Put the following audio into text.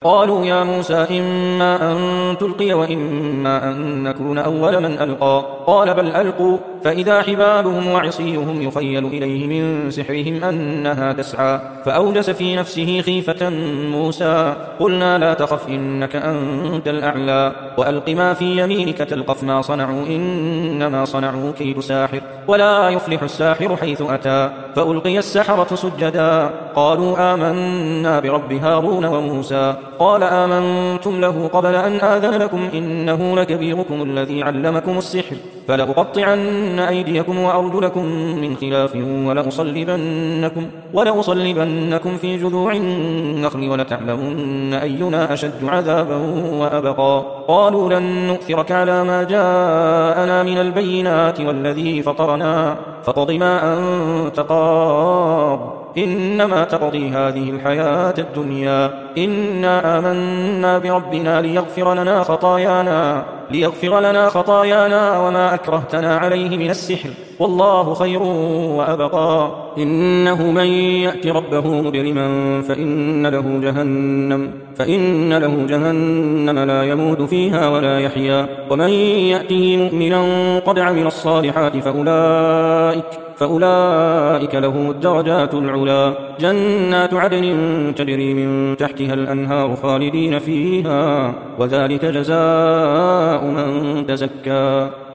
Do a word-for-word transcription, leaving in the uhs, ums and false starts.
قالوا يا موسى إما أن تلقي وإما أن نكون أول من ألقى قال بل ألقوا فإذا حبالهم وعصيهم يخيل إليه من سحرهم أنها تسعى فأوجس في نفسه خيفة موسى قلنا لا تخف إنك أنت الأعلى وألق ما في يمينك تلقف ما صنعوا إنما صنعوا كيد ساحر ولا يفلح الساحر حيث أتى فألقي السحرة سجدا قالوا آمنا برب هارون وموسى قال آمنتم له قبل أن آذن لكم إنه لكبيركم الذي علمكم السحر فلأقطعن أيديكم وأرجلكم من خلاف ولأصلبنكم, ولأصلبنكم في جذوع النخل ولتعلمن أينا أشد عذابا وأبقى قالوا لن نؤثرك على ما جاءنا من البينات والذي فطرنا فاقض ما أنت قاض إنما تقضي هذه الحياة الدنيا إنا آمنا بربنا ليغفر لنا خطايانا ليغفر لنا خطايانا وما أكرهتنا عليه من السحر والله خير وأبقى إنه من يأت ربه مجرما فإن له جهنم فإن له جهنم لا يموت فيها ولا يحيا ومن يأته مؤمنا قد عمل الصالحات فأولئك فأولئك لهم الدرجات العلا جنات عدن تجري من تحتها الأنهار خالدين فيها وذلك جزاء من تزكى